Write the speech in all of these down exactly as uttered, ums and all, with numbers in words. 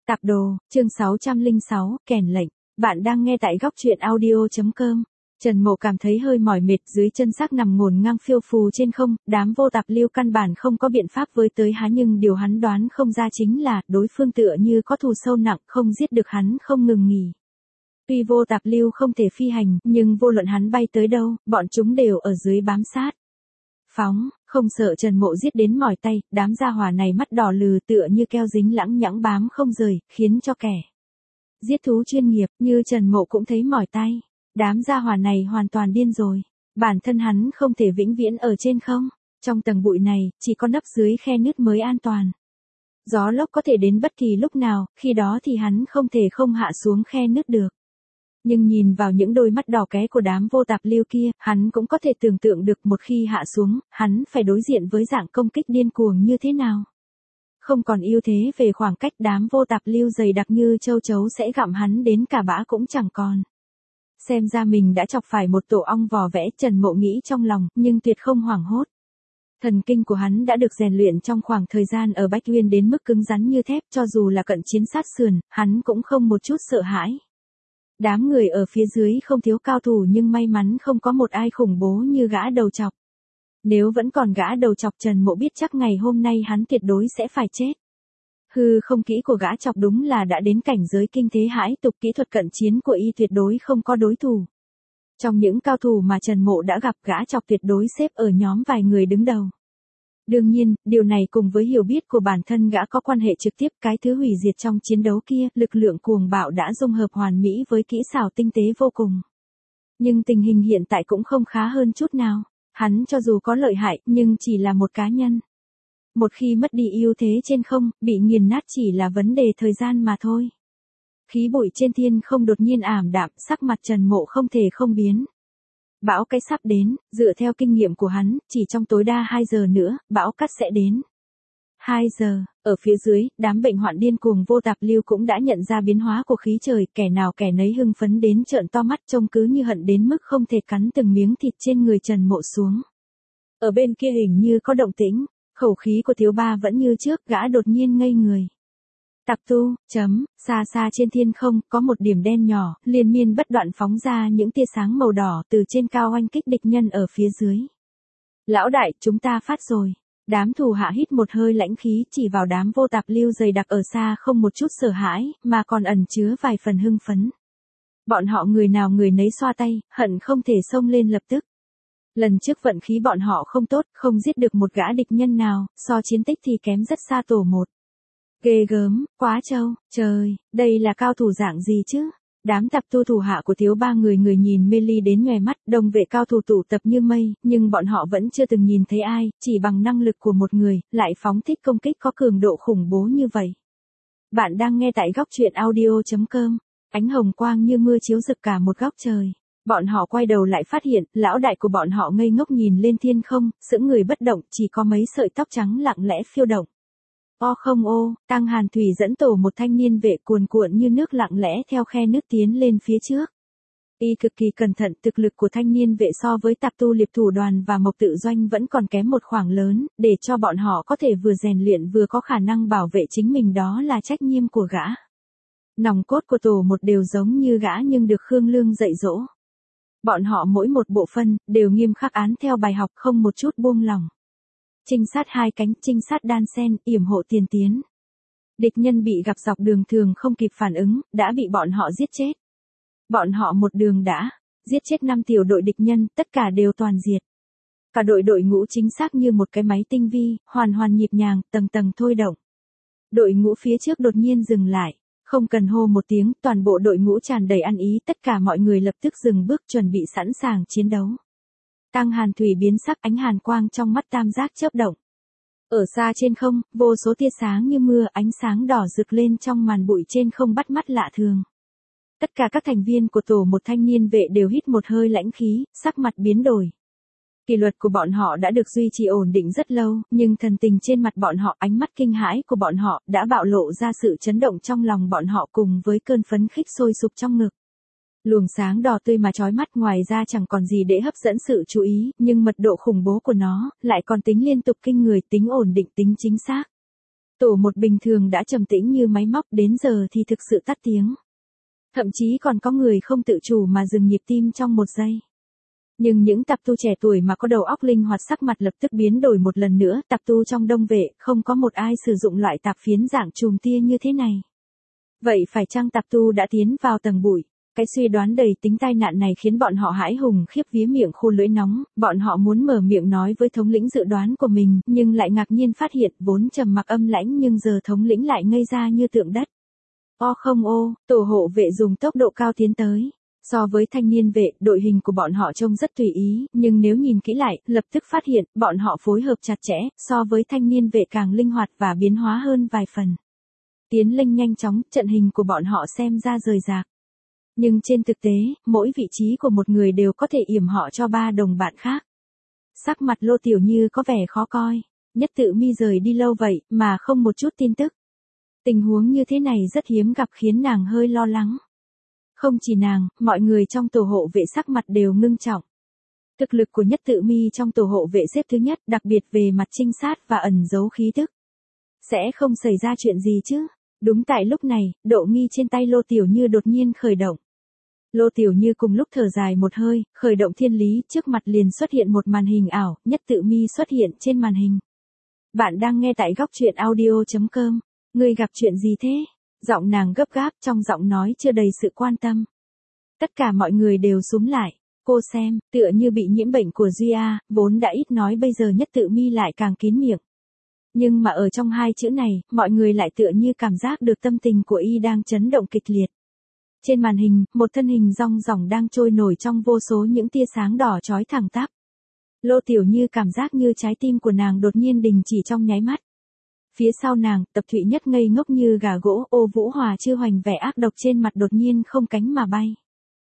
Tạp đồ, chương sáu trăm lẻ sáu, kèn lệnh. Bạn đang nghe tại góc truyện audio chấm com. Trần Mộ cảm thấy hơi mỏi mệt, dưới chân xác nằm ngổn ngang phiêu phù trên không, đám vô tạp lưu căn bản không có biện pháp với tới hắn, nhưng điều hắn đoán không ra chính là đối phương tựa như có thù sâu nặng, không giết được hắn không ngừng nghỉ. Tuy vô tạp lưu không thể phi hành, nhưng vô luận hắn bay tới đâu, bọn chúng đều ở dưới bám sát. Phóng, không sợ Trần Mộ giết đến mỏi tay, đám gia hỏa này mắt đỏ lừ tựa như keo dính lãng nhãng bám không rời, khiến cho kẻ giết thú chuyên nghiệp như Trần Mộ cũng thấy mỏi tay. Đám gia hỏa này hoàn toàn điên rồi. Bản thân hắn không thể vĩnh viễn ở trên không. Trong tầng bụi này, chỉ có nấp dưới khe nứt mới an toàn. Gió lốc có thể đến bất kỳ lúc nào, khi đó thì hắn không thể không hạ xuống khe nứt được. Nhưng nhìn vào những đôi mắt đỏ ké của đám vô tạp lưu kia, hắn cũng có thể tưởng tượng được một khi hạ xuống, hắn phải đối diện với dạng công kích điên cuồng như thế nào. Không còn ưu thế về khoảng cách, đám vô tạp lưu dày đặc như châu chấu sẽ gặm hắn đến cả bã cũng chẳng còn. Xem ra mình đã chọc phải một tổ ong vò vẽ, Trần Mộ nghĩ trong lòng, nhưng tuyệt không hoảng hốt. Thần kinh của hắn đã được rèn luyện trong khoảng thời gian ở Bách Uyên đến mức cứng rắn như thép, cho dù là cận chiến sát sườn, hắn cũng không một chút sợ hãi. Đám người ở phía dưới không thiếu cao thủ, nhưng may mắn không có một ai khủng bố như gã đầu chọc. Nếu vẫn còn gã đầu chọc, Trần Mộ biết chắc ngày hôm nay hắn tuyệt đối sẽ phải chết. Hư không kỹ của gã chọc đúng là đã đến cảnh giới kinh thế hãi tục, kỹ thuật cận chiến của y tuyệt đối không có đối thủ. Trong những cao thủ mà Trần Mộ đã gặp, gã chọc tuyệt đối xếp ở nhóm vài người đứng đầu. Đương nhiên, điều này cùng với hiểu biết của bản thân gã có quan hệ trực tiếp, cái thứ hủy diệt trong chiến đấu kia, lực lượng cuồng bạo đã dung hợp hoàn mỹ với kỹ xảo tinh tế vô cùng. Nhưng tình hình hiện tại cũng không khá hơn chút nào. Hắn cho dù có lợi hại, nhưng chỉ là một cá nhân. Một khi mất đi ưu thế trên không, bị nghiền nát chỉ là vấn đề thời gian mà thôi. Khí bụi trên thiên không đột nhiên ảm đạm, sắc mặt Trần Mộ không thể không biến. Bão cái sắp đến, dựa theo kinh nghiệm của hắn, chỉ trong tối đa hai giờ nữa, bão cát sẽ đến. hai giờ, ở phía dưới, đám bệnh hoạn điên cuồng vô tạp lưu cũng đã nhận ra biến hóa của khí trời, kẻ nào kẻ nấy hưng phấn đến trợn to mắt, trông cứ như hận đến mức không thể cắn từng miếng thịt trên người Trần Mộ xuống. Ở bên kia hình như có động tĩnh, khẩu khí của thiếu ba vẫn như trước, gã đột nhiên ngây người. Tạp tu, chấm, xa xa trên thiên không, có một điểm đen nhỏ, liên miên bất đoạn phóng ra những tia sáng màu đỏ từ trên cao oanh kích địch nhân ở phía dưới. Lão đại, chúng ta phát rồi. Đám thủ hạ hít một hơi lãnh khí, chỉ vào đám vô tạp lưu dày đặc ở xa, không một chút sợ hãi, mà còn ẩn chứa vài phần hưng phấn. Bọn họ người nào người nấy xoa tay, hận không thể xông lên lập tức. Lần trước vận khí bọn họ không tốt, không giết được một gã địch nhân nào, so chiến tích thì kém rất xa tổ một. Ghê gớm, quá trâu, trời, đây là cao thủ dạng gì chứ? Đám tạp tu thủ hạ của thiếu ba người người nhìn mê ly đến nhòe mắt, đồng vệ cao thủ tụ tập như mây, nhưng bọn họ vẫn chưa từng nhìn thấy ai, chỉ bằng năng lực của một người, lại phóng thích công kích có cường độ khủng bố như vậy. Bạn đang nghe tại góc truyện audio chấm com, ánh hồng quang như mưa chiếu rực cả một góc trời. Bọn họ quay đầu lại phát hiện, lão đại của bọn họ ngây ngốc nhìn lên thiên không, sững người bất động, chỉ có mấy sợi tóc trắng lặng lẽ phiêu động. O không ô, Tăng Hàn Thủy dẫn tổ một thanh niên vệ cuồn cuộn như nước lặng lẽ theo khe nước tiến lên phía trước. Y cực kỳ cẩn thận, thực lực của thanh niên vệ so với tạp tu liệp thủ đoàn và mộc tự doanh vẫn còn kém một khoảng lớn, để cho bọn họ có thể vừa rèn luyện vừa có khả năng bảo vệ chính mình, đó là trách nhiệm của gã. Nòng cốt của tổ một đều giống như gã nhưng được Khương Lương dạy dỗ. Bọn họ mỗi một bộ phân, đều nghiêm khắc án theo bài học, không một chút buông lỏng. Trinh sát hai cánh, trinh sát đan sen, yểm hộ tiền tiến. Địch nhân bị gặp dọc đường thường không kịp phản ứng, đã bị bọn họ giết chết. Bọn họ một đường đã giết chết năm tiểu đội địch nhân, tất cả đều toàn diệt. Cả đội đội ngũ chính xác như một cái máy tinh vi, hoàn hoàn nhịp nhàng, tầng tầng thôi động. Đội ngũ phía trước đột nhiên dừng lại. Không cần hô một tiếng, toàn bộ đội ngũ tràn đầy ăn ý, tất cả mọi người lập tức dừng bước chuẩn bị sẵn sàng chiến đấu. Tăng Hàn Thủy biến sắc, ánh hàn quang trong mắt tam giác chớp động. Ở xa trên không, vô số tia sáng như mưa, ánh sáng đỏ rực lên trong màn bụi trên không bắt mắt lạ thường. Tất cả các thành viên của tổ một thanh niên vệ đều hít một hơi lãnh khí, sắc mặt biến đổi. Kỷ luật của bọn họ đã được duy trì ổn định rất lâu, nhưng thần tình trên mặt bọn họ, ánh mắt kinh hãi của bọn họ đã bạo lộ ra sự chấn động trong lòng bọn họ cùng với cơn phấn khích sôi sục trong ngực. Luồng sáng đỏ tươi mà chói mắt, ngoài ra chẳng còn gì để hấp dẫn sự chú ý, nhưng mật độ khủng bố của nó lại còn tính liên tục kinh người, tính ổn định, tính chính xác. Tổ một bình thường đã trầm tĩnh như máy móc, đến giờ thì thực sự tắt tiếng. Thậm chí còn có người không tự chủ mà dừng nhịp tim trong một giây. Nhưng những tạp tu trẻ tuổi mà có đầu óc linh hoạt sắc mặt lập tức biến đổi một lần nữa. Tạp tu trong đông vệ, không có một ai sử dụng loại tạp phiến dạng chùm tia như thế này. Vậy phải chăng tạp tu đã tiến vào tầng bụi? Cái suy đoán đầy tính tai nạn này khiến bọn họ hãi hùng khiếp vía, miệng khô lưỡi nóng. Bọn họ muốn mở miệng nói với thống lĩnh dự đoán của mình, nhưng lại ngạc nhiên phát hiện vốn trầm mặc âm lãnh nhưng giờ thống lĩnh lại ngây ra như tượng đất. O không ô, tổ hộ vệ dùng tốc độ cao tiến tới. So với thanh niên vệ, đội hình của bọn họ trông rất tùy ý, nhưng nếu nhìn kỹ lại, lập tức phát hiện, bọn họ phối hợp chặt chẽ, so với thanh niên vệ càng linh hoạt và biến hóa hơn vài phần. Tiến lên nhanh chóng, trận hình của bọn họ xem ra rời rạc. Nhưng trên thực tế, mỗi vị trí của một người đều có thể yểm họ cho ba đồng bạn khác. Sắc mặt Lô Tiểu Như có vẻ khó coi. Nhất Tự Mi rời đi lâu vậy, mà không một chút tin tức. Tình huống như thế này rất hiếm gặp khiến nàng hơi lo lắng. Không chỉ nàng, mọi người trong tổ hộ vệ sắc mặt đều ngưng trọng. Thực lực của Nhất Tự Mi trong tổ hộ vệ xếp thứ nhất, đặc biệt về mặt trinh sát và ẩn giấu khí tức. Sẽ không xảy ra chuyện gì chứ? Đúng tại lúc này, độ nghi trên tay Lô Tiểu Như đột nhiên khởi động. Lô Tiểu Như cùng lúc thở dài một hơi, khởi động thiên lý, trước mặt liền xuất hiện một màn hình ảo, Nhất Tự Mi xuất hiện trên màn hình. Bạn đang nghe tại góc truyện audio chấm com. Ngươi gặp chuyện gì thế? Giọng nàng gấp gáp, trong giọng nói chưa đầy sự quan tâm. Tất cả mọi người đều súm lại. Cô xem, tựa như bị nhiễm bệnh của Duy A, vốn đã ít nói bây giờ Nhất Tự Mi lại càng kín miệng. Nhưng mà ở trong hai chữ này, mọi người lại tựa như cảm giác được tâm tình của y đang chấn động kịch liệt. Trên màn hình, một thân hình rong ròng đang trôi nổi trong vô số những tia sáng đỏ chói thẳng tắp. Lô Tiểu Như cảm giác như trái tim của nàng đột nhiên đình chỉ trong nháy mắt. Phía sau nàng, Tập Thụy Nhất ngây ngốc như gà gỗ, Ô Vũ Hòa Chư Hoành vẻ ác độc trên mặt đột nhiên không cánh mà bay.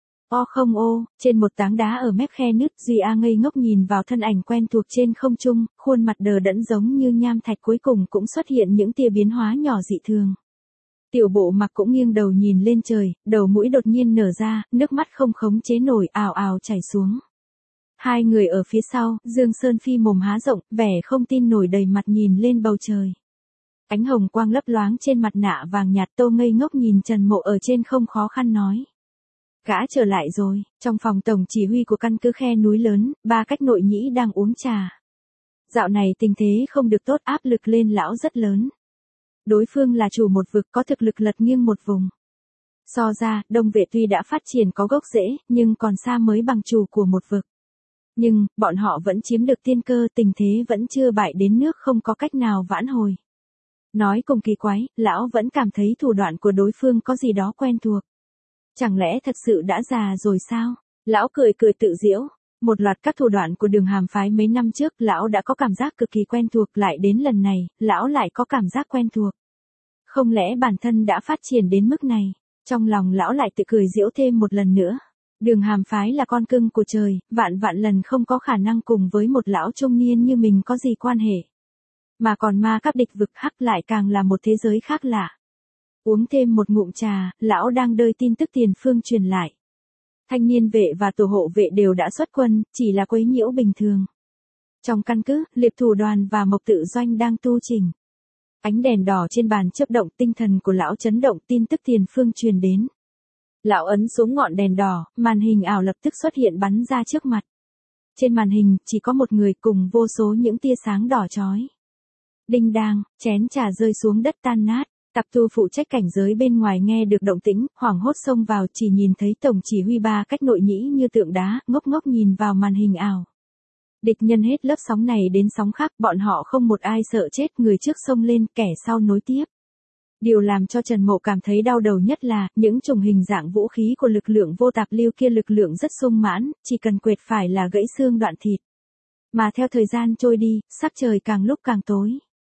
O không ô, trên một tảng đá ở mép khe nứt, Duy A ngây ngốc nhìn vào thân ảnh quen thuộc trên không trung, khuôn mặt đờ đẫn giống như nham thạch, cuối cùng cũng xuất hiện những tia biến hóa nhỏ dị thường. Tiểu Bộ Mặc cũng nghiêng đầu nhìn lên trời, đầu mũi đột nhiên nở ra, nước mắt không khống chế nổi ào ào chảy xuống. Hai người ở phía sau, Dương Sơn Phi mồm há rộng, vẻ không tin nổi đầy mặt nhìn lên bầu trời. Ánh hồng quang lấp loáng trên mặt nạ vàng nhạt, Tô ngây ngốc nhìn Trần Mộ ở trên không khó khăn nói. Gã trở lại rồi, trong phòng tổng chỉ huy của căn cứ khe núi lớn, ba cách nội nhĩ đang uống trà. Dạo này tình thế không được tốt, áp lực lên lão rất lớn. Đối phương là chủ một vực, có thực lực lật nghiêng một vùng. So ra, Đông Vệ tuy đã phát triển có gốc rễ, nhưng còn xa mới bằng chủ của một vực. Nhưng, bọn họ vẫn chiếm được tiên cơ, tình thế vẫn chưa bại đến nước không có cách nào vãn hồi. Nói cùng kỳ quái, lão vẫn cảm thấy thủ đoạn của đối phương có gì đó quen thuộc. Chẳng lẽ thật sự đã già rồi sao? Lão cười cười tự giễu. Một loạt các thủ đoạn của Đường Hàm phái mấy năm trước, lão đã có cảm giác cực kỳ quen thuộc, lại đến lần này, lão lại có cảm giác quen thuộc. Không lẽ bản thân đã phát triển đến mức này? Trong lòng lão lại tự cười giễu thêm một lần nữa. Đường Hàm phái là con cưng của trời, vạn vạn lần không có khả năng cùng với một lão trung niên như mình có gì quan hệ. Mà còn ma các địch vực hắc lại càng là một thế giới khác lạ. Uống thêm một ngụm trà, lão đang đợi tin tức tiền phương truyền lại. Thanh niên vệ và tổ hộ vệ đều đã xuất quân, chỉ là quấy nhiễu bình thường. Trong căn cứ, liệp thủ đoàn và mộc tự doanh đang tu chỉnh. Ánh đèn đỏ trên bàn chớp động, tinh thần của lão chấn động, tin tức tiền phương truyền đến. Lão ấn xuống ngọn đèn đỏ, màn hình ảo lập tức xuất hiện bắn ra trước mặt. Trên màn hình, chỉ có một người cùng vô số những tia sáng đỏ chói. Đinh đang, chén trà rơi xuống đất tan nát. Tạp tu phụ trách cảnh giới bên ngoài nghe được động tĩnh, hoảng hốt xông vào, chỉ nhìn thấy tổng chỉ huy ba cách nội nhĩ như tượng đá, ngốc ngốc nhìn vào màn hình ảo. Địch nhân hết lớp sóng này đến sóng khác, bọn họ không một ai sợ chết, người trước xông lên, kẻ sau nối tiếp. Điều làm cho Trần Mộ cảm thấy đau đầu nhất là, những chủng hình dạng vũ khí của lực lượng vô tạp lưu kia lực lượng rất sung mãn, chỉ cần quệt phải là gãy xương đoạn thịt. Mà theo thời gian trôi đi, sắc trời càng lúc càng tối.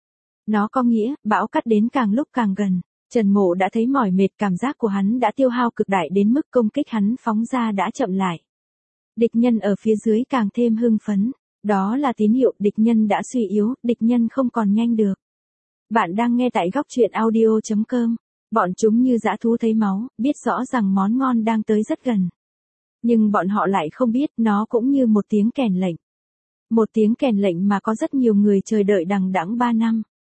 Nó có nghĩa, bão cắt đến càng lúc càng gần. Trần Mộ đã thấy mỏi mệt, cảm giác của hắn đã tiêu hao cực đại đến mức công kích hắn phóng ra đã chậm lại. Địch nhân ở phía dưới càng thêm hưng phấn. Đó là tín hiệu địch nhân đã suy yếu, địch nhân không còn nhanh được. Bạn đang nghe tại góc truyện audio chấm com. Bọn chúng như dã thú thấy máu, biết rõ rằng món ngon đang tới rất gần. Nhưng bọn họ lại không biết nó cũng như một tiếng kèn lệnh. Một tiếng kèn lệnh mà có rất nhiều người chờ đợi đằng đẵng ba năm.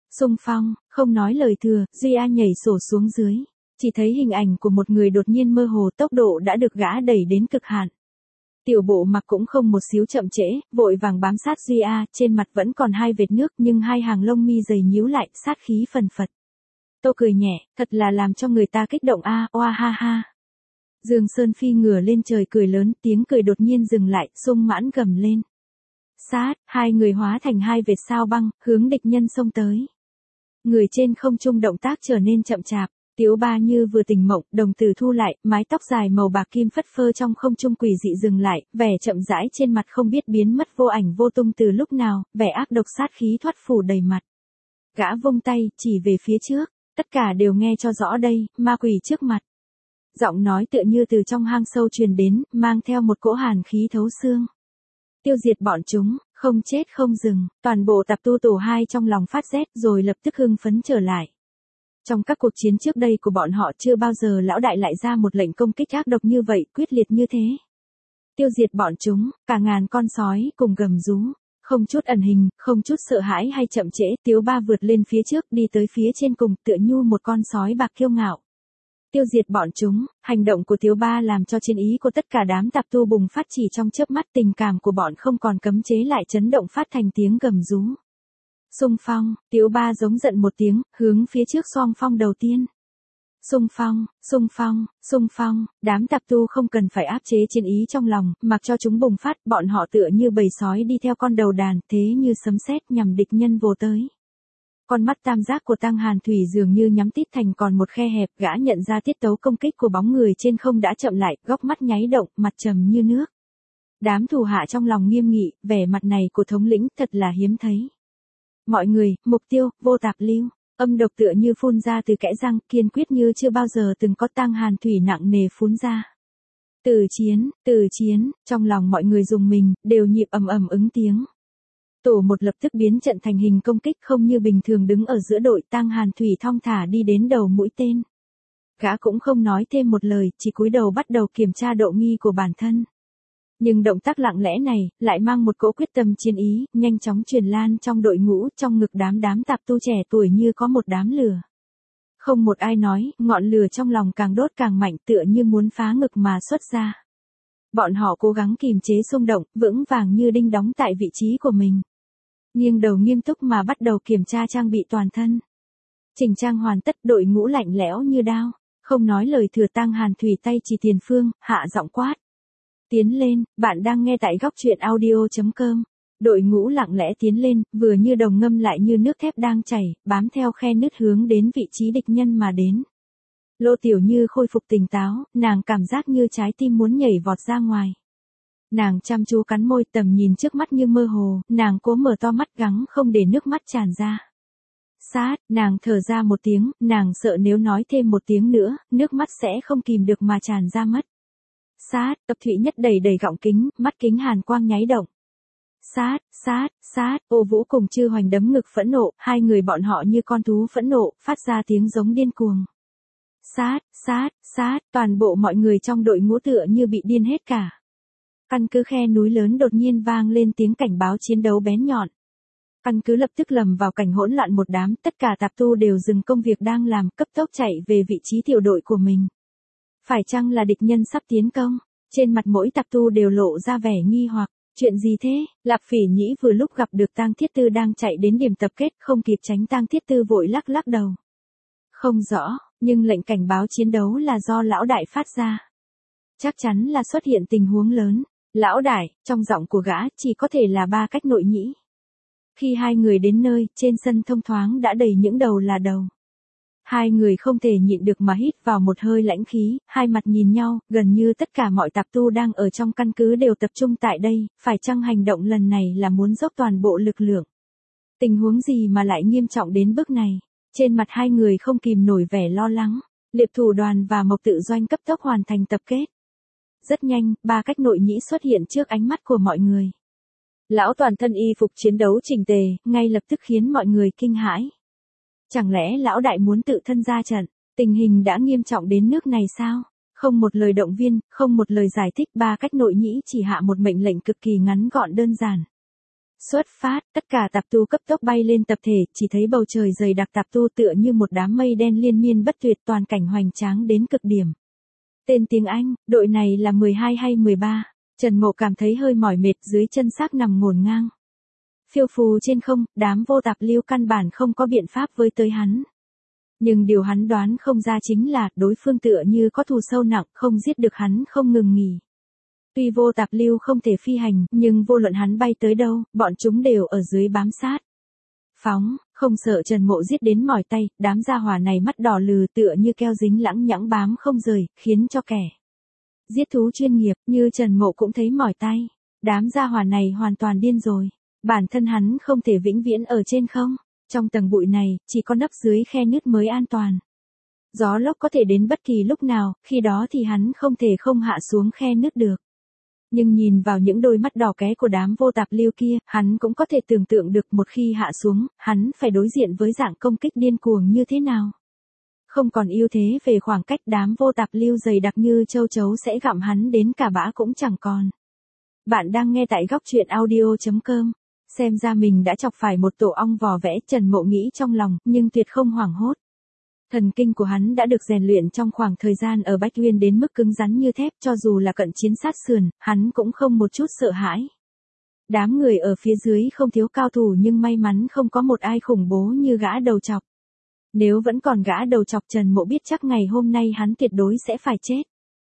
Xung phong, không nói lời thừa, Duy A nhảy sổ xuống dưới. Chỉ thấy hình ảnh của một người đột nhiên mơ hồ, tốc độ đã được gã đẩy đến cực hạn. Tiểu bộ mặc cũng không một xíu chậm trễ, vội vàng bám sát Duy A, trên mặt vẫn còn hai vệt nước nhưng hai hàng lông mi dày nhíu lại, sát khí phần phật. Tô cười nhẹ, thật là làm cho người ta kích động a, oa ha ha. Dương Sơn phi ngửa lên trời cười lớn, tiếng cười đột nhiên dừng lại, Sung Mãn gầm lên. Sát, hai người hóa thành hai vệt sao băng, hướng địch nhân xông tới. Người trên không trung động tác trở nên chậm chạp, Tiếu Ba như vừa tỉnh mộng, đồng tử thu lại, mái tóc dài màu bạc kim phất phơ trong không trung quỷ dị dừng lại, vẻ chậm rãi trên mặt không biết biến mất vô ảnh vô tung từ lúc nào, vẻ ác độc sát khí thoát phủ đầy mặt. Gã vung tay, chỉ về phía trước, tất cả đều nghe cho rõ đây, ma quỷ trước mặt. Giọng nói tựa như từ trong hang sâu truyền đến, mang theo một cỗ hàn khí thấu xương. Tiêu diệt bọn chúng, không chết không dừng, toàn bộ tạp tu tổ hai trong lòng phát rét rồi lập tức hưng phấn trở lại. Trong các cuộc chiến trước đây của bọn họ chưa bao giờ lão đại lại ra một lệnh công kích ác độc như vậy, quyết liệt như thế. Tiêu diệt bọn chúng, cả ngàn con sói cùng gầm rú, không chút ẩn hình, không chút sợ hãi hay chậm trễ, Tiếu Ba vượt lên phía trước đi tới phía trên cùng tựa như một con sói bạc kiêu ngạo. Tiêu diệt bọn chúng, hành động của Tiếu Ba làm cho chiến ý của tất cả đám tạp tu bùng phát chỉ trong chớp mắt, tình cảm của bọn không còn cấm chế lại chấn động phát thành tiếng gầm rú. Xung phong, Tiếu Ba giống giận một tiếng, hướng phía trước xoong phong đầu tiên. Xung phong, xung phong, xung phong, đám tạp tu không cần phải áp chế chiến ý trong lòng, mặc cho chúng bùng phát, bọn họ tựa như bầy sói đi theo con đầu đàn, thế như sấm sét nhằm địch nhân vồ tới. Con mắt tam giác của Tăng Hàn Thủy dường như nhắm tít thành còn một khe hẹp, gã nhận ra tiết tấu công kích của bóng người trên không đã chậm lại, góc mắt nháy động, mặt trầm như nước. Đám thủ hạ trong lòng nghiêm nghị, vẻ mặt này của thống lĩnh thật là hiếm thấy. Mọi người, mục tiêu, vô tạp lưu, âm độc tựa như phun ra từ kẽ răng, kiên quyết như chưa bao giờ từng có. Tăng Hàn Thủy nặng nề phun ra. Từ chiến, từ chiến, trong lòng mọi người rùng mình, đều nhịp ầm ầm ứng tiếng. Tổ một lập tức biến trận thành hình công kích, không như bình thường đứng ở giữa đội. Tăng Hàn Thủy thong thả đi đến đầu mũi tên. Gã cũng không nói thêm một lời, chỉ cúi đầu bắt đầu kiểm tra độ nghi của bản thân. Nhưng động tác lặng lẽ này, lại mang một cỗ quyết tâm chiến ý, nhanh chóng truyền lan trong đội ngũ, trong ngực đám đám tạp tu trẻ tuổi như có một đám lửa. Không một ai nói, ngọn lửa trong lòng càng đốt càng mạnh, tựa như muốn phá ngực mà xuất ra. Bọn họ cố gắng kìm chế xung động, vững vàng như đinh đóng tại vị trí của mình. Nghiêng đầu nghiêm túc mà bắt đầu kiểm tra trang bị toàn thân. Chỉnh trang hoàn tất, đội ngũ lạnh lẽo như đao, không nói lời thừa. Tăng Hàn Thủy tay chỉ tiền phương, hạ giọng quát. Tiến lên, bạn đang nghe tại góc truyện audio chấm com. Đội ngũ lặng lẽ tiến lên, vừa như đồng ngâm lại như nước thép đang chảy, bám theo khe nứt hướng đến vị trí địch nhân mà đến. Lô Tiểu Như khôi phục tỉnh táo, nàng cảm giác như trái tim muốn nhảy vọt ra ngoài. Nàng chăm chú cắn môi, tầm nhìn trước mắt như mơ hồ, nàng cố mở to mắt gắng không để nước mắt tràn ra. Sát, nàng thở ra một tiếng, nàng sợ nếu nói thêm một tiếng nữa, nước mắt sẽ không kìm được mà tràn ra mất. Sát, Tập Thụy Nhất đầy đầy gọng kính, mắt kính hàn quang nháy động. Sát, sát, sát, Ô Vũ cùng Chư Hoành đấm ngực phẫn nộ, hai người bọn họ như con thú phẫn nộ, phát ra tiếng giống điên cuồng. Sát, sát, sát, toàn bộ mọi người trong đội ngũ tựa như bị điên hết cả. Căn cứ khe núi lớn đột nhiên vang lên tiếng cảnh báo chiến đấu bén nhọn. Căn cứ lập tức lầm vào cảnh hỗn loạn một đám, tất cả tạp tu đều dừng công việc đang làm, cấp tốc chạy về vị trí tiểu đội của mình. Phải chăng là địch nhân sắp tiến công? Trên mặt mỗi tạp tu đều lộ ra vẻ nghi hoặc, chuyện gì thế? Lạp Phỉ Nhĩ vừa lúc gặp được Tang Thiết Tư đang chạy đến điểm tập kết, không kịp tránh, Tang Thiết Tư vội lắc lắc đầu. Không rõ, nhưng lệnh cảnh báo chiến đấu là do lão đại phát ra. Chắc chắn là xuất hiện tình huống lớn. Lão đại, trong giọng của gã chỉ có thể là ba cách nội nhĩ. Khi hai người đến nơi, trên sân thông thoáng đã đầy những đầu là đầu. Hai người không thể nhịn được mà hít vào một hơi lãnh khí, hai mặt nhìn nhau, gần như tất cả mọi tạp tu đang ở trong căn cứ đều tập trung tại đây, phải chăng hành động lần này là muốn dốc toàn bộ lực lượng? Tình huống gì mà lại nghiêm trọng đến bước này? Trên mặt hai người không kìm nổi vẻ lo lắng. Liệp Thủ Đoàn và Mộc Tự Doanh cấp tốc hoàn thành tập kết. Rất nhanh, ba cách nội nhĩ xuất hiện trước ánh mắt của mọi người. Lão toàn thân y phục chiến đấu chỉnh tề, ngay lập tức khiến mọi người kinh hãi. Chẳng lẽ lão đại muốn tự thân ra trận? Tình hình đã nghiêm trọng đến nước này sao? Không một lời động viên, không một lời giải thích, ba cách nội nhĩ chỉ hạ một mệnh lệnh cực kỳ ngắn gọn đơn giản. Xuất phát, tất cả tạp tu cấp tốc bay lên tập thể, chỉ thấy bầu trời dày đặc tạp tu tựa như một đám mây đen liên miên bất tuyệt, toàn cảnh hoành tráng đến cực điểm. Tên tiếng Anh, đội này là mười hai hay mười ba? Trần Mộ cảm thấy hơi mỏi mệt, dưới chân xác nằm ngổn ngang. Phiêu phù trên không, đám vô tạp lưu căn bản không có biện pháp với tới hắn. Nhưng điều hắn đoán không ra chính là, đối phương tựa như có thù sâu nặng, không giết được hắn không ngừng nghỉ. Tuy vô tạp lưu không thể phi hành, nhưng vô luận hắn bay tới đâu, bọn chúng đều ở dưới bám sát. Phóng, không sợ Trần Mộ giết đến mỏi tay, đám gia hỏa này mắt đỏ lừ tựa như keo dính lãng nhãng bám không rời, khiến cho kẻ giết thú chuyên nghiệp như Trần Mộ cũng thấy mỏi tay. Đám gia hỏa này hoàn toàn điên rồi. Bản thân hắn không thể vĩnh viễn ở trên không. Trong tầng bụi này, chỉ có nấp dưới khe nứt mới an toàn. Gió lốc có thể đến bất kỳ lúc nào, khi đó thì hắn không thể không hạ xuống khe nứt được. Nhưng nhìn vào những đôi mắt đỏ ké của đám vô tạp lưu kia, hắn cũng có thể tưởng tượng được một khi hạ xuống, hắn phải đối diện với dạng công kích điên cuồng như thế nào. Không còn ưu thế về khoảng cách, đám vô tạp lưu dày đặc như châu chấu sẽ gặm hắn đến cả bã cũng chẳng còn. Bạn đang nghe tại góc truyện audio chấm com. Xem ra mình đã chọc phải một tổ ong vò vẽ, Trần Mộ nghĩ trong lòng, nhưng tuyệt không hoảng hốt. Thần kinh của hắn đã được rèn luyện trong khoảng thời gian ở Bách Uyên đến mức cứng rắn như thép, cho dù là cận chiến sát sườn, hắn cũng không một chút sợ hãi. Đám người ở phía dưới không thiếu cao thủ nhưng may mắn không có một ai khủng bố như gã đầu chọc. Nếu vẫn còn gã đầu chọc, Trần Mộ biết chắc ngày hôm nay hắn tuyệt đối sẽ phải chết.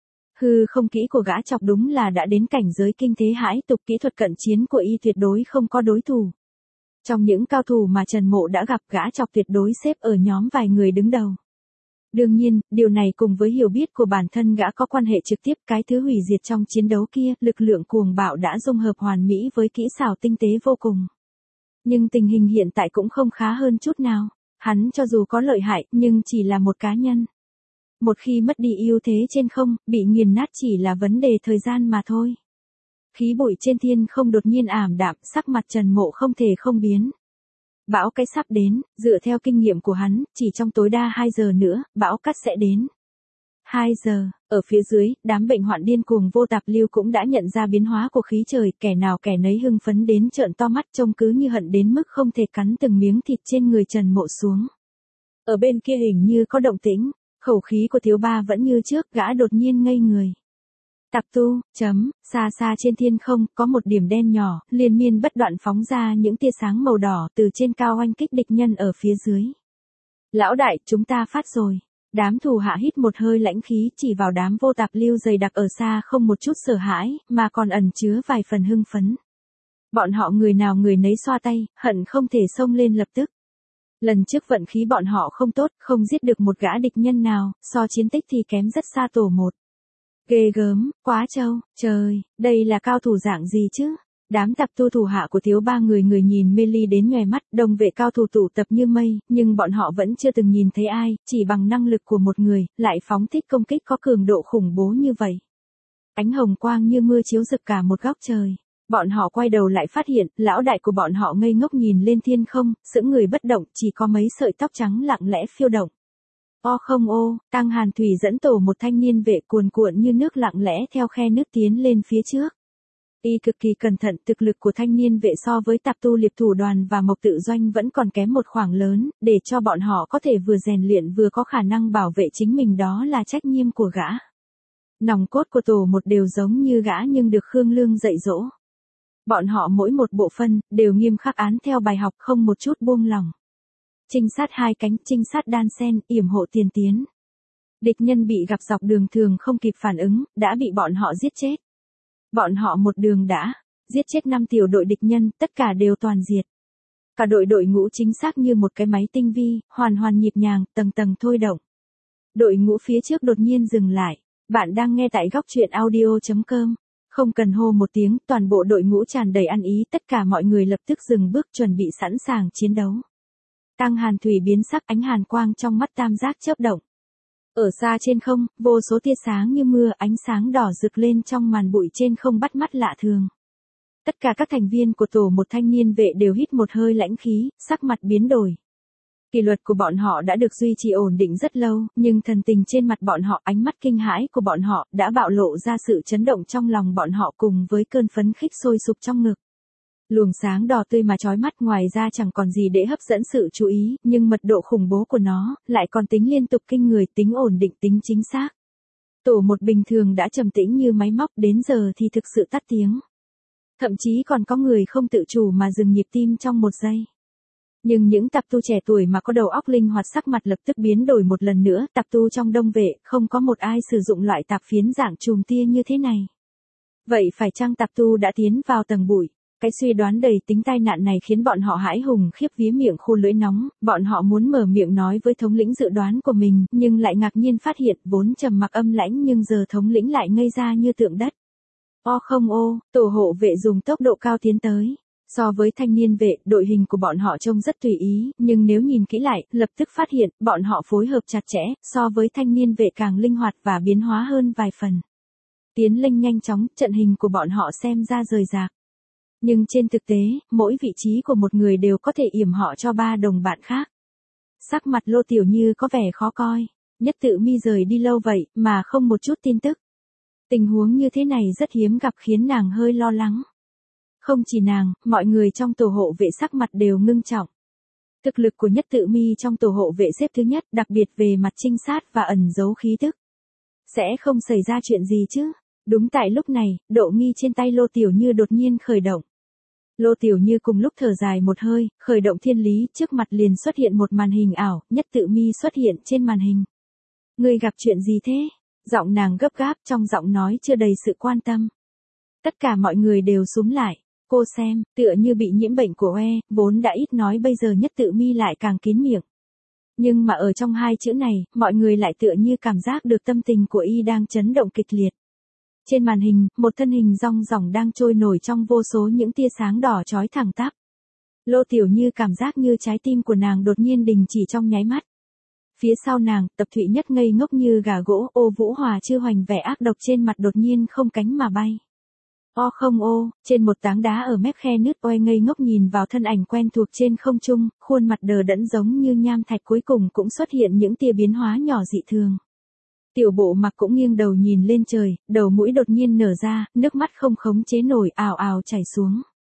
Hư không kỹ của gã chọc đúng là đã đến cảnh giới kinh thế hãi tục, kỹ thuật cận chiến của y tuyệt đối không có đối thủ. Trong những cao thủ mà Trần Mộ đã gặp, gã chọc tuyệt đối xếp ở nhóm vài người đứng đầu. Đương nhiên, điều này cùng với hiểu biết của bản thân gã có quan hệ trực tiếp, cái thứ hủy diệt trong chiến đấu kia, lực lượng cuồng bạo đã dung hợp hoàn mỹ với kỹ xảo tinh tế vô cùng. Nhưng tình hình hiện tại cũng không khá hơn chút nào. Hắn cho dù có lợi hại, nhưng chỉ là một cá nhân. Một khi mất đi ưu thế trên không, bị nghiền nát chỉ là vấn đề thời gian mà thôi. Khí bụi trên thiên không đột nhiên ảm đạm, sắc mặt Trần Mộ không thể không biến. Bão cái sắp đến, dựa theo kinh nghiệm của hắn, chỉ trong tối đa hai giờ nữa, bão cát sẽ đến. hai giờ, ở phía dưới, đám bệnh hoạn điên cuồng vô tạp lưu cũng đã nhận ra biến hóa của khí trời, kẻ nào kẻ nấy hưng phấn đến trợn to mắt, trông cứ như hận đến mức không thể cắn từng miếng thịt trên người Trần Mộ xuống. Ở bên kia hình như có động tĩnh, khẩu khí của thiếu ba vẫn như trước, gã đột nhiên ngây người. Tạp tu, chấm, xa xa trên thiên không, có một điểm đen nhỏ, liên miên bất đoạn phóng ra những tia sáng màu đỏ từ trên cao oanh kích địch nhân ở phía dưới. Lão đại, chúng ta phát rồi. Đám thủ hạ hít một hơi lãnh khí, chỉ vào đám vô tạp lưu dày đặc ở xa không một chút sợ hãi, mà còn ẩn chứa vài phần hưng phấn. Bọn họ người nào người nấy xoa tay, hận không thể xông lên lập tức. Lần trước vận khí bọn họ không tốt, không giết được một gã địch nhân nào, so chiến tích thì kém rất xa tổ một. Ghê gớm, quá trâu, trời, đây là cao thủ dạng gì chứ? Đám tạp tu thủ hạ của thiếu ba người người nhìn mê ly đến nhòe mắt, đồng vệ cao thủ tụ tập như mây, nhưng bọn họ vẫn chưa từng nhìn thấy ai, chỉ bằng năng lực của một người, lại phóng thích công kích có cường độ khủng bố như vậy. Ánh hồng quang như mưa chiếu rực cả một góc trời. Bọn họ quay đầu lại phát hiện, lão đại của bọn họ ngây ngốc nhìn lên thiên không, sững người bất động, chỉ có mấy sợi tóc trắng lặng lẽ phiêu động. O không ô, Tăng Hàn Thủy dẫn tổ một thanh niên vệ cuồn cuộn như nước lặng lẽ theo khe nước tiến lên phía trước. Y cực kỳ cẩn thận, thực lực của thanh niên vệ so với tạp tu liệp thủ đoàn và mộc tự doanh vẫn còn kém một khoảng lớn, để cho bọn họ có thể vừa rèn luyện vừa có khả năng bảo vệ chính mình, đó là trách nhiệm của gã. Nòng cốt của tổ một đều giống như gã nhưng được Khương Lương dạy dỗ. Bọn họ mỗi một bộ phân, đều nghiêm khắc án theo bài học, không một chút buông lỏng. Trinh sát hai cánh, trinh sát đan sen, yểm hộ tiền tiến. Địch nhân bị gặp dọc đường thường không kịp phản ứng, đã bị bọn họ giết chết. Bọn họ một đường đã giết chết năm tiểu đội địch nhân, tất cả đều toàn diệt. Cả đội đội ngũ chính xác như một cái máy tinh vi, hoàn hoàn nhịp nhàng, tầng tầng thôi động. Đội ngũ phía trước đột nhiên dừng lại. Bạn đang nghe tại góc truyện audio chấm com. Không cần hô một tiếng, toàn bộ đội ngũ tràn đầy ăn ý, tất cả mọi người lập tức dừng bước chuẩn bị sẵn sàng chiến đấu. Tăng Hàn Thủy biến sắc, ánh hàn quang trong mắt tam giác chớp động. Ở xa trên không, vô số tia sáng như mưa, ánh sáng đỏ rực lên trong màn bụi trên không bắt mắt lạ thường. Tất cả các thành viên của tổ một thanh niên vệ đều hít một hơi lãnh khí, sắc mặt biến đổi. Kỷ luật của bọn họ đã được duy trì ổn định rất lâu, nhưng thần tình trên mặt bọn họ, ánh mắt kinh hãi của bọn họ đã bạo lộ ra sự chấn động trong lòng bọn họ cùng với cơn phấn khích sôi sục trong ngực. Luồng sáng đỏ tươi mà chói mắt, ngoài ra chẳng còn gì để hấp dẫn sự chú ý, nhưng mật độ khủng bố của nó lại còn tính liên tục kinh người, tính ổn định, tính chính xác. Tổ một bình thường đã trầm tĩnh như máy móc, đến giờ thì thực sự tắt tiếng. Thậm chí còn có người không tự chủ mà dừng nhịp tim trong một giây. Nhưng những tạp tu trẻ tuổi mà có đầu óc linh hoạt, sắc mặt lập tức biến đổi một lần nữa. Tạp tu trong đông vệ, không có một ai sử dụng loại tạp phiến dạng chùm tia như thế này. Vậy phải chăng tạp tu đã tiến vào tầng bụi? Cái suy đoán đầy tính tai nạn này khiến bọn họ hãi hùng khiếp vía, miệng khô lưỡi nóng. Bọn họ muốn mở miệng nói với thống lĩnh dự đoán của mình, nhưng lại ngạc nhiên phát hiện vốn trầm mặc âm lãnh nhưng giờ thống lĩnh lại ngây ra như tượng đất. O không ô, tổ hộ vệ dùng tốc độ cao tiến tới. So với thanh niên vệ, đội hình của bọn họ trông rất tùy ý, nhưng nếu nhìn kỹ lại, lập tức phát hiện, bọn họ phối hợp chặt chẽ, so với thanh niên vệ càng linh hoạt và biến hóa hơn vài phần. Tiến lên nhanh chóng, trận hình của bọn họ xem ra rời rạc. Nhưng trên thực tế, mỗi vị trí của một người đều có thể yểm họ cho ba đồng bạn khác. Sắc mặt Lô Tiểu Như có vẻ khó coi. Nhất Tự Mi rời đi lâu vậy, mà không một chút tin tức. Tình huống như thế này rất hiếm gặp, khiến nàng hơi lo lắng. Không chỉ nàng, mọi người trong tổ hộ vệ sắc mặt đều ngưng trọng. Thực lực của Nhất Tự Mi trong tổ hộ vệ xếp thứ nhất, đặc biệt về mặt trinh sát và ẩn giấu khí tức. Sẽ không xảy ra chuyện gì chứ? Đúng tại lúc này, độ nghi trên tay Lô Tiểu Như đột nhiên khởi động. Lô Tiểu Như cùng lúc thở dài một hơi, khởi động thiên lý, trước mặt liền xuất hiện một màn hình ảo, Nhất Tự Mi xuất hiện trên màn hình. Ngươi gặp chuyện gì thế? Giọng nàng gấp gáp, trong giọng nói chưa đầy sự quan tâm. Tất cả mọi người đều súm lại. Cô xem, tựa như bị nhiễm bệnh của oe, vốn đã ít nói bây giờ Nhất Tự Mi lại càng kín miệng. Nhưng mà ở trong hai chữ này, mọi người lại tựa như cảm giác được tâm tình của y đang chấn động kịch liệt. Trên màn hình, một thân hình rong ròng đang trôi nổi trong vô số những tia sáng đỏ chói thẳng tắp. Lô Tiểu Như cảm giác như trái tim của nàng đột nhiên đình chỉ trong nháy mắt. Phía sau nàng, Tập Thụy Nhất ngây ngốc như gà gỗ, Ô Vũ Hòa Chư hoành vẻ ác độc trên mặt đột nhiên không cánh mà bay. O không ô, trên một tảng đá ở mép khe nứt, oe ngây ngốc nhìn vào thân ảnh quen thuộc trên không trung, khuôn mặt đờ đẫn giống như nham thạch, cuối cùng cũng xuất hiện những tia biến hóa nhỏ dị thường. Tiểu Bộ Mặc cũng nghiêng đầu nhìn lên trời, đầu mũi đột nhiên nở ra, nước mắt không khống chế nổi ào ào chảy xuống.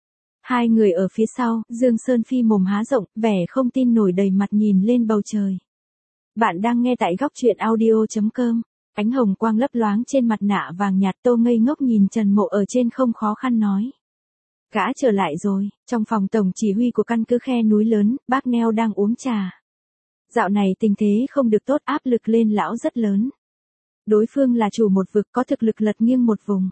Hai người ở phía sau, Dương Sơn Phi mồm há rộng, vẻ không tin nổi đầy mặt nhìn lên bầu trời. Bạn đang nghe tại góc truyện audio chấm com. Ánh hồng quang lấp loáng trên mặt nạ vàng nhạt, Tô ngây ngốc nhìn Trần Mộ ở trên không khó khăn nói. Gã trở lại rồi, trong phòng tổng chỉ huy của căn cứ khe núi lớn, bác Neo đang uống trà. Dạo này tình thế không được tốt, áp lực lên lão rất lớn. Đối phương là chủ một vực, có thực lực lật nghiêng một vùng.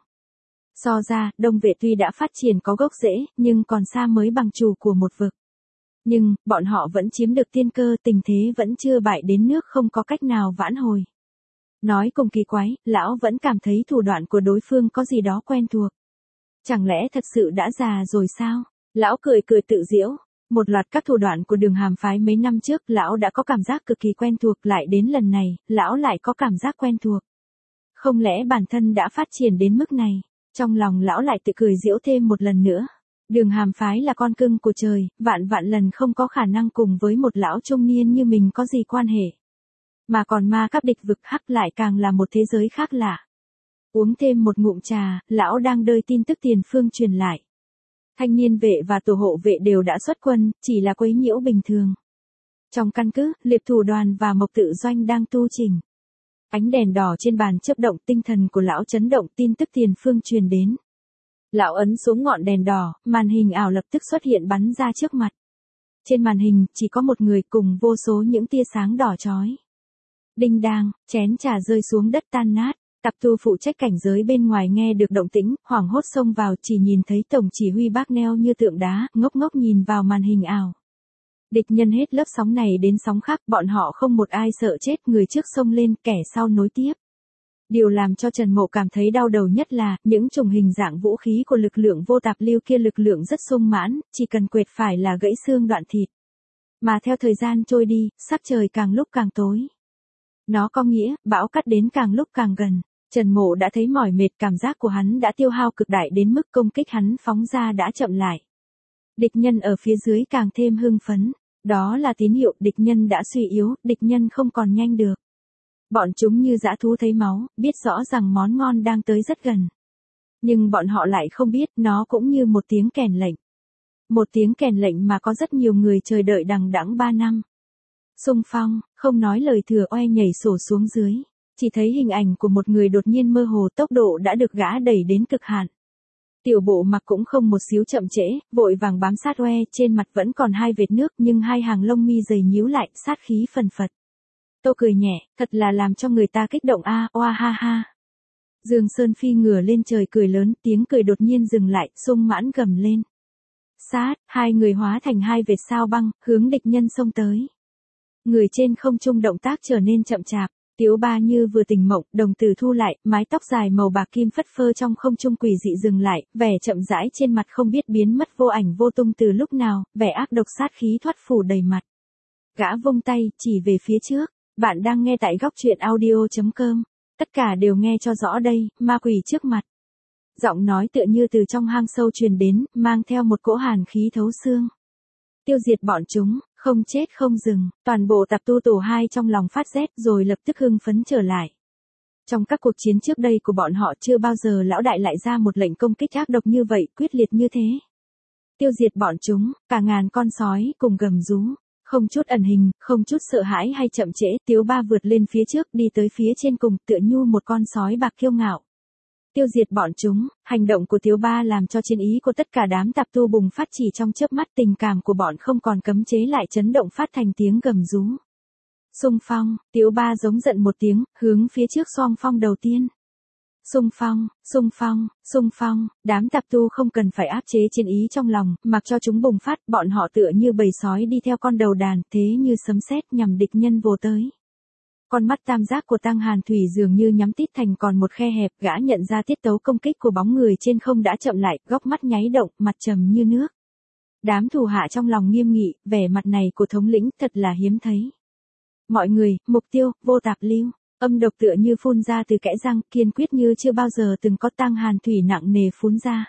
So ra, Đông Vệ tuy đã phát triển có gốc rễ, nhưng còn xa mới bằng chủ của một vực. Nhưng, bọn họ vẫn chiếm được tiên cơ, tình thế vẫn chưa bại đến nước không có cách nào vãn hồi. Nói cùng kỳ quái, lão vẫn cảm thấy thủ đoạn của đối phương có gì đó quen thuộc. Chẳng lẽ thật sự đã già rồi sao? Lão cười cười tự giễu. Một loạt các thủ đoạn của Đường Hàm phái mấy năm trước, lão đã có cảm giác cực kỳ quen thuộc, lại đến lần này, lão lại có cảm giác quen thuộc. Không lẽ bản thân đã phát triển đến mức này? Trong lòng lão lại tự cười giễu thêm một lần nữa. Đường Hàm phái là con cưng của trời, vạn vạn lần không có khả năng cùng với một lão trung niên như mình có gì quan hệ. Mà còn ma các địch vực hắc lại càng là một thế giới khác lạ. Uống thêm một ngụm trà, lão đang đợi tin tức tiền phương truyền lại. Thanh niên vệ và tổ hộ vệ đều đã xuất quân, chỉ là quấy nhiễu bình thường. Trong căn cứ, liệp thủ đoàn và mộc tự doanh đang tu chỉnh. Ánh đèn đỏ trên bàn chớp động, tinh thần của lão chấn động, tin tức tiền phương truyền đến. Lão ấn xuống ngọn đèn đỏ, màn hình ảo lập tức xuất hiện bắn ra trước mặt. Trên màn hình, chỉ có một người cùng vô số những tia sáng đỏ chói. Đinh đang, chén trà rơi xuống đất tan nát. Tạp tu phụ trách cảnh giới bên ngoài nghe được động tĩnh, hoảng hốt xông vào, chỉ nhìn thấy tổng chỉ huy bác Neo như tượng đá, ngốc ngốc nhìn vào màn hình ảo. Địch nhân hết lớp sóng này đến sóng khác, bọn họ không một ai sợ chết, người trước xông lên, kẻ sau nối tiếp. Điều làm cho Trần Mộ cảm thấy đau đầu nhất là, những chủng hình dạng vũ khí của lực lượng vô tạp lưu kia lực lượng rất sung mãn, chỉ cần quệt phải là gãy xương đoạn thịt. Mà theo thời gian trôi đi, sắc trời càng lúc càng tối. Nó có nghĩa, bão cắt đến càng lúc càng gần. Trần Mộ đã thấy mỏi mệt, cảm giác của hắn đã tiêu hao cực đại đến mức công kích hắn phóng ra đã chậm lại. Địch nhân ở phía dưới càng thêm hưng phấn. Đó là tín hiệu địch nhân đã suy yếu, địch nhân không còn nhanh được. Bọn chúng như dã thú thấy máu, biết rõ rằng món ngon đang tới rất gần. Nhưng bọn họ lại không biết, nó cũng như một tiếng kèn lệnh. một tiếng kèn lệnh mà có rất nhiều người chờ đợi đằng đẵng ba năm. Xung phong, không nói lời thừa oe nhảy sổ xuống dưới. Chỉ thấy hình ảnh của một người đột nhiên mơ hồ, tốc độ đã được gã đẩy đến cực hạn. Tiểu bộ mặc cũng không một xíu chậm trễ, vội vàng bám sát oe, trên mặt vẫn còn hai vệt nước nhưng hai hàng lông mi dày nhíu lại, sát khí phần phật. Tô cười nhẹ, thật là làm cho người ta kích động a, oa ha ha. Dương Sơn Phi ngửa lên trời cười lớn, tiếng cười đột nhiên dừng lại, sung mãn gầm lên. Sát, hai người hóa thành hai vệt sao băng, hướng địch nhân xông tới. Người trên không trung động tác trở nên chậm chạp. Tiếu Ba như vừa tỉnh mộng, đồng tử thu lại, mái tóc dài màu bạc kim phất phơ trong không trung quỷ dị dừng lại, vẻ chậm rãi trên mặt không biết biến mất vô ảnh vô tung từ lúc nào, vẻ ác độc sát khí thoát phủ đầy mặt. Gã vung tay, chỉ về phía trước, bạn đang nghe tại góc truyện audio chấm com, tất cả đều nghe cho rõ đây, ma quỷ trước mặt. Giọng nói tựa như từ trong hang sâu truyền đến, mang theo một cỗ hàn khí thấu xương. Tiêu diệt bọn chúng. Không chết không dừng, toàn bộ tạp tu tổ hai trong lòng phát rét rồi lập tức hưng phấn trở lại. Trong các cuộc chiến trước đây của bọn họ chưa bao giờ lão đại lại ra một lệnh công kích ác độc như vậy, quyết liệt như thế. Tiêu diệt bọn chúng, cả ngàn con sói cùng gầm rú, không chút ẩn hình, không chút sợ hãi hay chậm trễ, Tiếu Ba vượt lên phía trước đi tới phía trên cùng tựa như một con sói bạc kiêu ngạo. Tiêu diệt bọn chúng, hành động của Tiếu Ba làm cho chiến ý của tất cả đám tạp tu bùng phát chỉ trong chớp mắt, tình cảm của bọn không còn cấm chế lại chấn động phát thành tiếng gầm rú. Xung phong, Tiếu Ba giống giận một tiếng, hướng phía trước xoong phong đầu tiên. Xung phong, xung phong, xung phong, đám tạp tu không cần phải áp chế chiến ý trong lòng, mặc cho chúng bùng phát, bọn họ tựa như bầy sói đi theo con đầu đàn, thế như sấm sét nhằm địch nhân vồ tới. Con mắt tam giác của Tăng Hàn Thủy dường như nhắm tít thành còn một khe hẹp, gã nhận ra tiết tấu công kích của bóng người trên không đã chậm lại, góc mắt nháy động, mặt trầm như nước. Đám thủ hạ trong lòng nghiêm nghị, vẻ mặt này của thống lĩnh thật là hiếm thấy. Mọi người, mục tiêu, vô tạp lưu, âm độc tựa như phun ra từ kẽ răng, kiên quyết như chưa bao giờ từng có. Tăng Hàn Thủy nặng nề phun ra.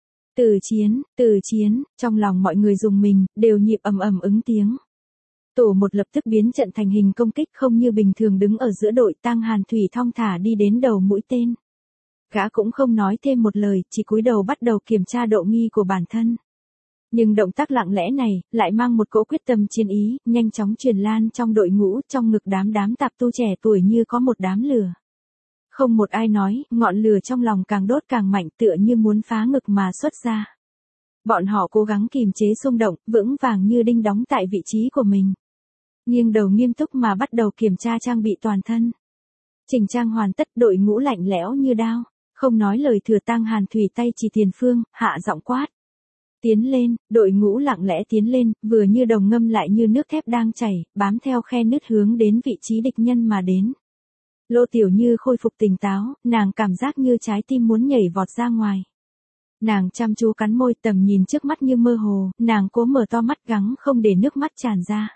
Từ chiến, từ chiến, trong lòng mọi người dùng mình, đều nhịp ầm ầm ứng tiếng. Tổ một lập tức biến trận thành hình công kích, không như bình thường đứng ở giữa đội. Tăng Hàn Thủy thong thả đi đến đầu mũi tên. Gã cũng không nói thêm một lời, chỉ cúi đầu bắt đầu kiểm tra độ nghi của bản thân. Nhưng động tác lặng lẽ này, lại mang một cỗ quyết tâm chiến ý, nhanh chóng truyền lan trong đội ngũ, trong ngực đám đám tạp tu trẻ tuổi như có một đám lửa. Không một ai nói, ngọn lửa trong lòng càng đốt càng mạnh, tựa như muốn phá ngực mà xuất ra. Bọn họ cố gắng kìm chế xung động, vững vàng như đinh đóng tại vị trí của mình. Nghiêng đầu nghiêm túc mà bắt đầu kiểm tra trang bị toàn thân. Chỉnh trang hoàn tất, đội ngũ lạnh lẽo như đao, không nói lời thừa. Tăng Hàn Thủy tay chỉ tiền phương, hạ giọng quát. Tiến lên, đội ngũ lặng lẽ tiến lên, vừa như đồng ngâm lại như nước thép đang chảy, bám theo khe nứt hướng đến vị trí địch nhân mà đến. Lô Tiểu Như khôi phục tỉnh táo, nàng cảm giác như trái tim muốn nhảy vọt ra ngoài. Nàng chăm chú cắn môi, tầm nhìn trước mắt như mơ hồ, nàng cố mở to mắt gắng không để nước mắt tràn ra.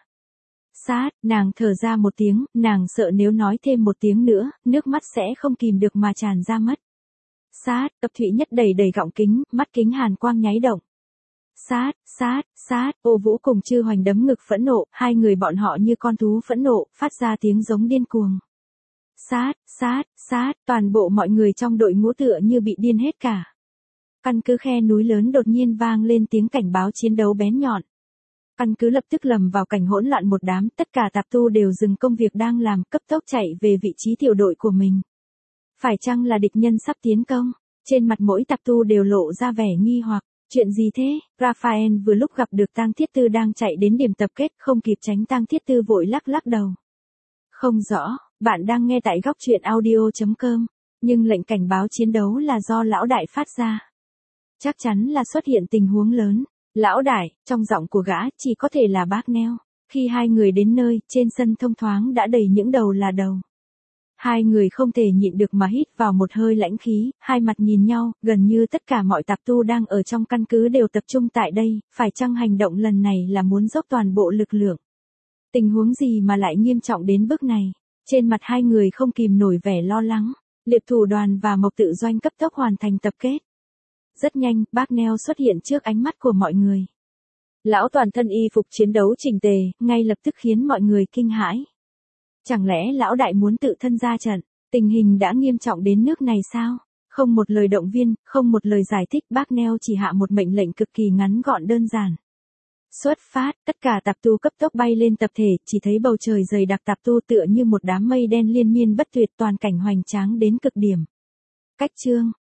Sát, nàng thở ra một tiếng, nàng sợ nếu nói thêm một tiếng nữa, nước mắt sẽ không kìm được mà tràn ra mất. Sát, Tập Thụy Nhất đầy đầy gọng kính, mắt kính hàn quang nháy động. Sát, sát, sát, Ô Vũ cùng Chư Hoành đấm ngực phẫn nộ, hai người bọn họ như con thú phẫn nộ, phát ra tiếng giống điên cuồng. Sát, sát, sát, toàn bộ mọi người trong đội ngũ tựa như bị điên hết cả. Căn cứ khe núi lớn đột nhiên vang lên tiếng cảnh báo chiến đấu bén nhọn. Căn cứ lập tức lầm vào cảnh hỗn loạn một đám, tất cả tạp tu đều dừng công việc đang làm, cấp tốc chạy về vị trí tiểu đội của mình. Phải chăng là địch nhân sắp tiến công? Trên mặt mỗi tạp tu đều lộ ra vẻ nghi hoặc. Chuyện gì thế? Raphael vừa lúc gặp được Tang Thiết Tư đang chạy đến điểm tập kết, không kịp tránh, Tang Thiết Tư vội lắc lắc đầu. Không rõ, bạn đang nghe tại góc truyện audio chấm com, nhưng lệnh cảnh báo chiến đấu là do lão đại phát ra. Chắc chắn là xuất hiện tình huống lớn. Lão đại, trong giọng của gã chỉ có thể là bác neo. Khi hai người đến nơi, trên sân thông thoáng đã đầy những đầu là đầu. Hai người không thể nhịn được mà hít vào một hơi lãnh khí, hai mặt nhìn nhau, gần như tất cả mọi tạp tu đang ở trong căn cứ đều tập trung tại đây, phải chăng hành động lần này là muốn dốc toàn bộ lực lượng? Tình huống gì mà lại nghiêm trọng đến bước này? Trên mặt hai người không kìm nổi vẻ lo lắng, Liệp Thủ Đoàn và Mộc Tự Doanh cấp tốc hoàn thành tập kết. Rất nhanh, bác Neo xuất hiện trước ánh mắt của mọi người. Lão toàn thân y phục chiến đấu chỉnh tề, ngay lập tức khiến mọi người kinh hãi. Chẳng lẽ lão đại muốn tự thân ra trận? Tình hình đã nghiêm trọng đến nước này sao? Không một lời động viên, không một lời giải thích, bác Neo chỉ hạ một mệnh lệnh cực kỳ ngắn gọn đơn giản. Xuất phát, tất cả tạp tu cấp tốc bay lên tập thể, chỉ thấy bầu trời dày đặc tạp tu tựa như một đám mây đen liên miên bất tuyệt, toàn cảnh hoành tráng đến cực điểm. Cách chương